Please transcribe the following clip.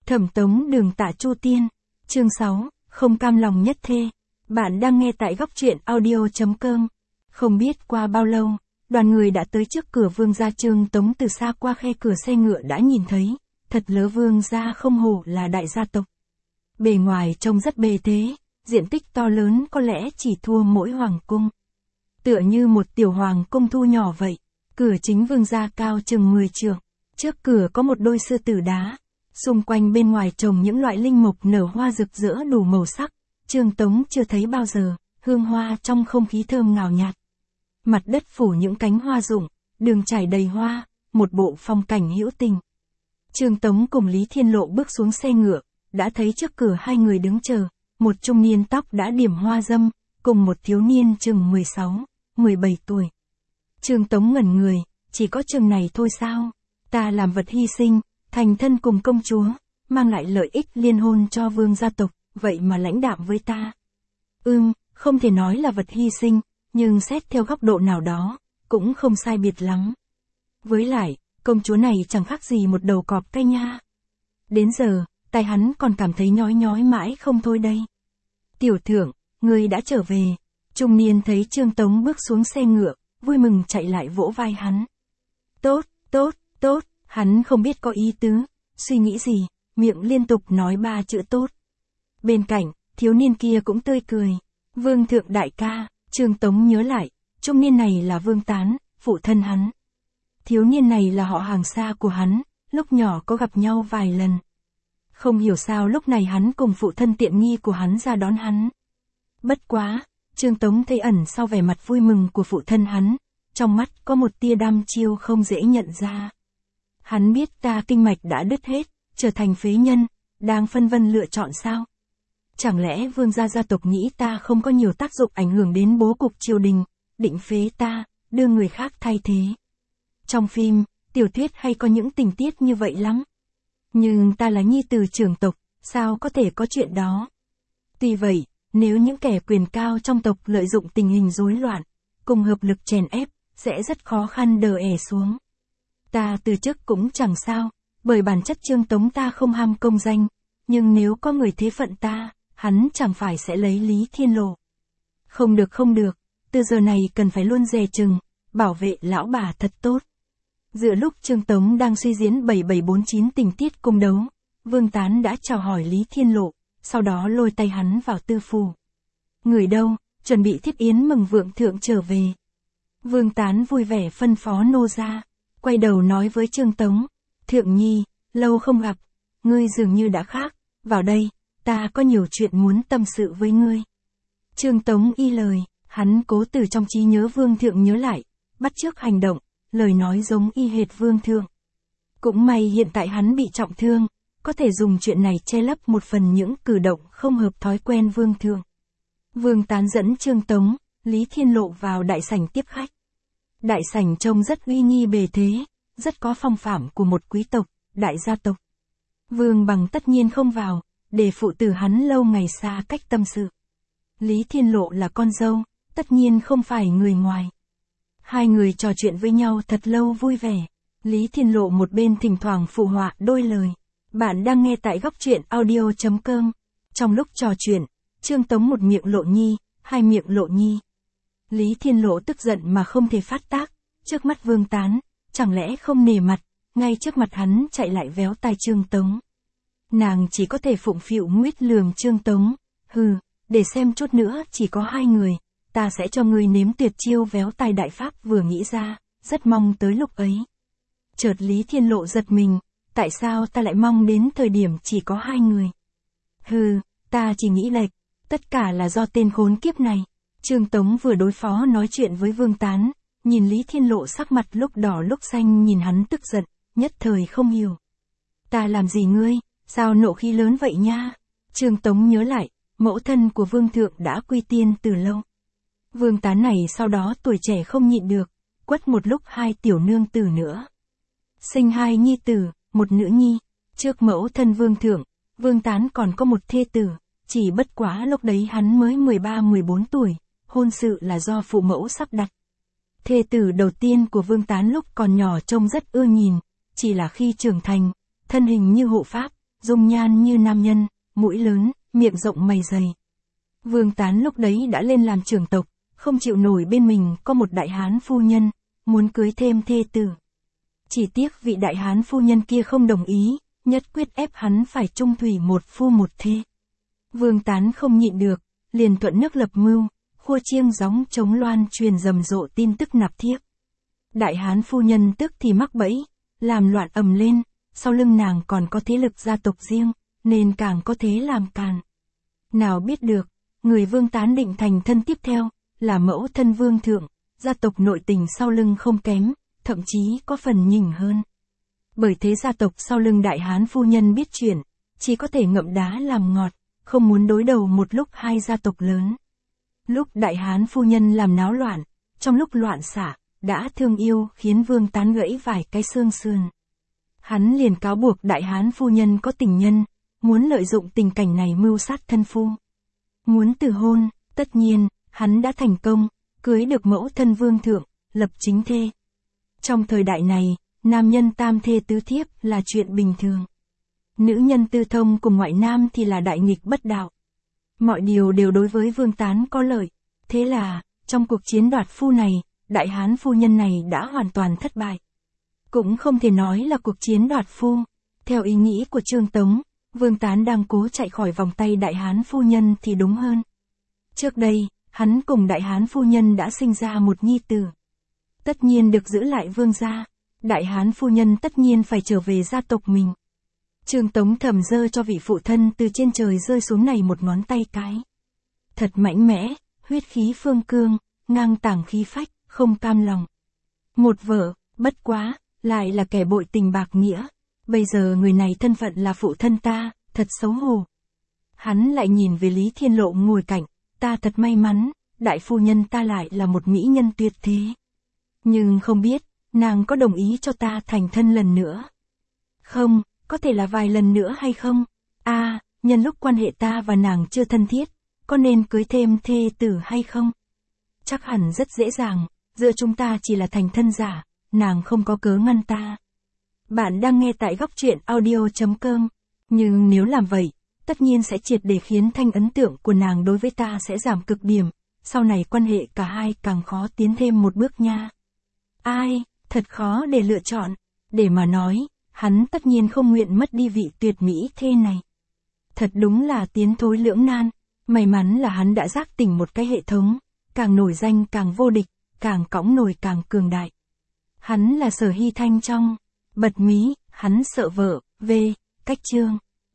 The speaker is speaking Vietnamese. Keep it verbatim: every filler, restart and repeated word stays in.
Thẩm Tống Đường Tạ Chu Tiên, chương sáu, không cam lòng nhất thê. Bạn đang nghe tại góc truyện audio.com. Không biết qua bao lâu, đoàn người đã tới trước cửa Vương gia. Trương Tống từ xa qua khe cửa xe ngựa đã nhìn thấy, thật lớ Vương gia không hổ là đại gia tộc. Bề ngoài trông rất bề thế, diện tích to lớn có lẽ chỉ thua mỗi hoàng cung. Tựa như một tiểu hoàng cung thu nhỏ vậy, cửa chính Vương gia cao chừng mười trượng, trước cửa có một đôi sư tử đá. Xung quanh bên ngoài trồng những loại linh mục nở hoa rực rỡ đủ màu sắc, Trương Tống chưa thấy bao giờ, hương hoa trong không khí thơm ngào nhạt. Mặt đất phủ những cánh hoa rụng, đường trải đầy hoa, một bộ phong cảnh hữu tình. Trương Tống cùng Lý Thiên Lộ bước xuống xe ngựa, đã thấy trước cửa hai người đứng chờ, một trung niên tóc đã điểm hoa dâm, cùng một thiếu niên chừng mười sáu, mười bảy tuổi. Trương Tống ngẩn người, chỉ có chừng này thôi sao? Ta làm vật hy sinh, thành thân cùng công chúa, mang lại lợi ích liên hôn cho Vương gia tộc, vậy mà lãnh đạm với ta. Ừm, không thể nói là vật hy sinh, nhưng xét theo góc độ nào đó, cũng không sai biệt lắm. Với lại, công chúa này chẳng khác gì một đầu cọp cái nha. Đến giờ, tai hắn còn cảm thấy nhói nhói mãi không thôi đây. Tiểu thượng, người đã trở về. Trung niên thấy Trương Tống bước xuống xe ngựa, vui mừng chạy lại vỗ vai hắn. Tốt, tốt, tốt. Hắn không biết có ý tứ, suy nghĩ gì, miệng liên tục nói ba chữ tốt. Bên cạnh, thiếu niên kia cũng tươi cười. Vương thượng đại ca, Trương Tống nhớ lại, trung niên này là Vương Tán, phụ thân hắn. Thiếu niên này là họ hàng xa của hắn, lúc nhỏ có gặp nhau vài lần. Không hiểu sao lúc này hắn cùng phụ thân tiện nghi của hắn ra đón hắn. Bất quá, Trương Tống thấy ẩn sau vẻ mặt vui mừng của phụ thân hắn, trong mắt có một tia đăm chiêu không dễ nhận ra. Hắn biết ta kinh mạch đã đứt hết, trở thành phế nhân, đang phân vân lựa chọn sao? Chẳng lẽ Vương gia gia tộc nghĩ ta không có nhiều tác dụng ảnh hưởng đến bố cục triều đình, định phế ta, đưa người khác thay thế? Trong phim, tiểu thuyết hay có những tình tiết như vậy lắm. Nhưng ta là nhi tử trưởng tộc, sao có thể có chuyện đó? Tuy vậy, nếu những kẻ quyền cao trong tộc lợi dụng tình hình rối loạn, cùng hợp lực chèn ép, sẽ rất khó khăn đờ ẻ xuống. Ta từ chức cũng chẳng sao, bởi bản chất Trương Tống ta không ham công danh, nhưng nếu có người thế phận ta, hắn chẳng phải sẽ lấy Lý Thiên Lộ. Không được không được, từ giờ này cần phải luôn dè chừng, bảo vệ lão bà thật tốt. Giữa lúc Trương Tống đang suy diễn bảy bảy bốn chín tình tiết cung đấu, Vương Tán đã chào hỏi Lý Thiên Lộ, sau đó lôi tay hắn vào tư phủ. Người đâu, chuẩn bị thiết yến mừng vượng thượng trở về. Vương Tán vui vẻ phân phó nô ra. Quay đầu nói với Trương Tống, Thượng Nhi, lâu không gặp, ngươi dường như đã khác, vào đây, ta có nhiều chuyện muốn tâm sự với ngươi. Trương Tống y lời, hắn cố từ trong trí nhớ Vương Thượng nhớ lại, bắt chước hành động, lời nói giống y hệt Vương Thượng. Cũng may hiện tại hắn bị trọng thương, có thể dùng chuyện này che lấp một phần những cử động không hợp thói quen Vương Thượng. Vương Tán dẫn Trương Tống, Lý Thiên Lộ vào đại sảnh tiếp khách. Đại sảnh trông rất uy nghi bề thế, rất có phong phạm của một quý tộc, đại gia tộc. Vương Bằng tất nhiên không vào, để phụ tử hắn lâu ngày xa cách tâm sự. Lý Thiên Lộ là con dâu, tất nhiên không phải người ngoài. Hai người trò chuyện với nhau thật lâu vui vẻ. Lý Thiên Lộ một bên thỉnh thoảng phụ họa đôi lời. Bạn đang nghe tại góc truyện audio.com. Trong lúc trò chuyện, Trương Tống một miệng lộ nhi, hai miệng lộ nhi. Lý Thiên Lộ tức giận mà không thể phát tác, trước mắt Vương Tán, chẳng lẽ không nể mặt, ngay trước mặt hắn chạy lại véo tai Trương Tống. Nàng chỉ có thể phụng phịu nguyết lườm Trương Tống, hừ, để xem chút nữa chỉ có hai người, ta sẽ cho ngươi nếm tuyệt chiêu véo tai đại pháp vừa nghĩ ra, rất mong tới lúc ấy. Chợt Lý Thiên Lộ giật mình, tại sao ta lại mong đến thời điểm chỉ có hai người? Hừ, ta chỉ nghĩ lệch, tất cả là do tên khốn kiếp này. Trương Tống vừa đối phó nói chuyện với Vương Tán, nhìn Lý Thiên Lộ sắc mặt lúc đỏ lúc xanh nhìn hắn tức giận, nhất thời không hiểu. Ta làm gì ngươi, sao nộ khí lớn vậy nha? Trương Tống nhớ lại, mẫu thân của Vương Thượng đã quy tiên từ lâu. Vương Tán này sau đó tuổi trẻ không nhịn được, quất một lúc hai tiểu nương tử nữa. Sinh hai nhi tử, một nữ nhi, trước mẫu thân Vương Thượng, Vương Tán còn có một thê tử, chỉ bất quá lúc đấy hắn mới mười ba mười bốn tuổi. Hôn sự là do phụ mẫu sắp đặt. Thê tử đầu tiên của Vương Tán lúc còn nhỏ trông rất ưa nhìn, chỉ là khi trưởng thành, thân hình như hộ pháp, dung nhan như nam nhân, mũi lớn, miệng rộng mày dày. Vương Tán lúc đấy đã lên làm trưởng tộc, không chịu nổi bên mình có một đại hán phu nhân, muốn cưới thêm thê tử. Chỉ tiếc vị đại hán phu nhân kia không đồng ý, nhất quyết ép hắn phải chung thủy một phu một thê. Vương Tán không nhịn được, liền thuận nước lập mưu, khua chiêng gióng chống loan truyền rầm rộ tin tức nạp thiếp. Đại hán phu nhân tức thì mắc bẫy, làm loạn ầm lên, sau lưng nàng còn có thế lực gia tộc riêng, nên càng có thế làm càn. Nào biết được, người Vương Tán định thành thân tiếp theo, là mẫu thân vương thượng, gia tộc nội tình sau lưng không kém, thậm chí có phần nhỉnh hơn. Bởi thế gia tộc sau lưng đại hán phu nhân biết chuyện, chỉ có thể ngậm đá làm ngọt, không muốn đối đầu một lúc hai gia tộc lớn. Lúc đại hán phu nhân làm náo loạn, trong lúc loạn xạ, đã thương yêu khiến Vương Tán gãy vài cái xương sườn. Hắn liền cáo buộc đại hán phu nhân có tình nhân, muốn lợi dụng tình cảnh này mưu sát thân phu. Muốn từ hôn, tất nhiên, hắn đã thành công, cưới được mẫu thân vương thượng, lập chính thê. Trong thời đại này, nam nhân tam thê tứ thiếp là chuyện bình thường. Nữ nhân tư thông cùng ngoại nam thì là đại nghịch bất đạo. Mọi điều đều đối với Vương Tán có lợi. Thế là, trong cuộc chiến đoạt phu này, đại hán phu nhân này đã hoàn toàn thất bại. Cũng không thể nói là cuộc chiến đoạt phu. Theo ý nghĩ của Trương Tống, Vương Tán đang cố chạy khỏi vòng tay đại hán phu nhân thì đúng hơn. Trước đây, hắn cùng đại hán phu nhân đã sinh ra một nhi tử. Tất nhiên được giữ lại vương gia, đại hán phu nhân tất nhiên phải trở về gia tộc mình. Trương Tống thầm giơ cho vị phụ thân từ trên trời rơi xuống này một ngón tay cái. Thật mạnh mẽ, huyết khí phương cương, ngang tàng khí phách, không cam lòng. Một vợ, bất quá, lại là kẻ bội tình bạc nghĩa. Bây giờ người này thân phận là phụ thân ta, thật xấu hổ. Hắn lại nhìn về Lý Thiên Lộ ngồi cạnh, ta thật may mắn, đại phu nhân ta lại là một mỹ nhân tuyệt thế. Nhưng không biết, nàng có đồng ý cho ta thành thân lần nữa? Không, có thể là vài lần nữa hay không? A, à, nhân lúc quan hệ ta và nàng chưa thân thiết, có nên cưới thêm thê tử hay không? Chắc hẳn rất dễ dàng, giữa chúng ta chỉ là thành thân giả, nàng không có cớ ngăn ta. Bạn đang nghe tại góc truyện audio chấm com, nhưng nếu làm vậy, tất nhiên sẽ triệt để khiến thanh ấn tượng của nàng đối với ta sẽ giảm cực điểm, sau này quan hệ cả hai càng khó tiến thêm một bước nha. Ai, thật khó để lựa chọn, để mà nói, hắn tất nhiên không nguyện mất đi vị tuyệt mỹ thê này. Thật đúng là tiến thối lưỡng nan, may mắn là hắn đã giác tỉnh một cái hệ thống, càng nổi danh càng vô địch, càng cõng nổi càng cường đại. Hắn là Sở Hy Thanh trong Bật Mí, hắn sợ vợ, về, cách chương.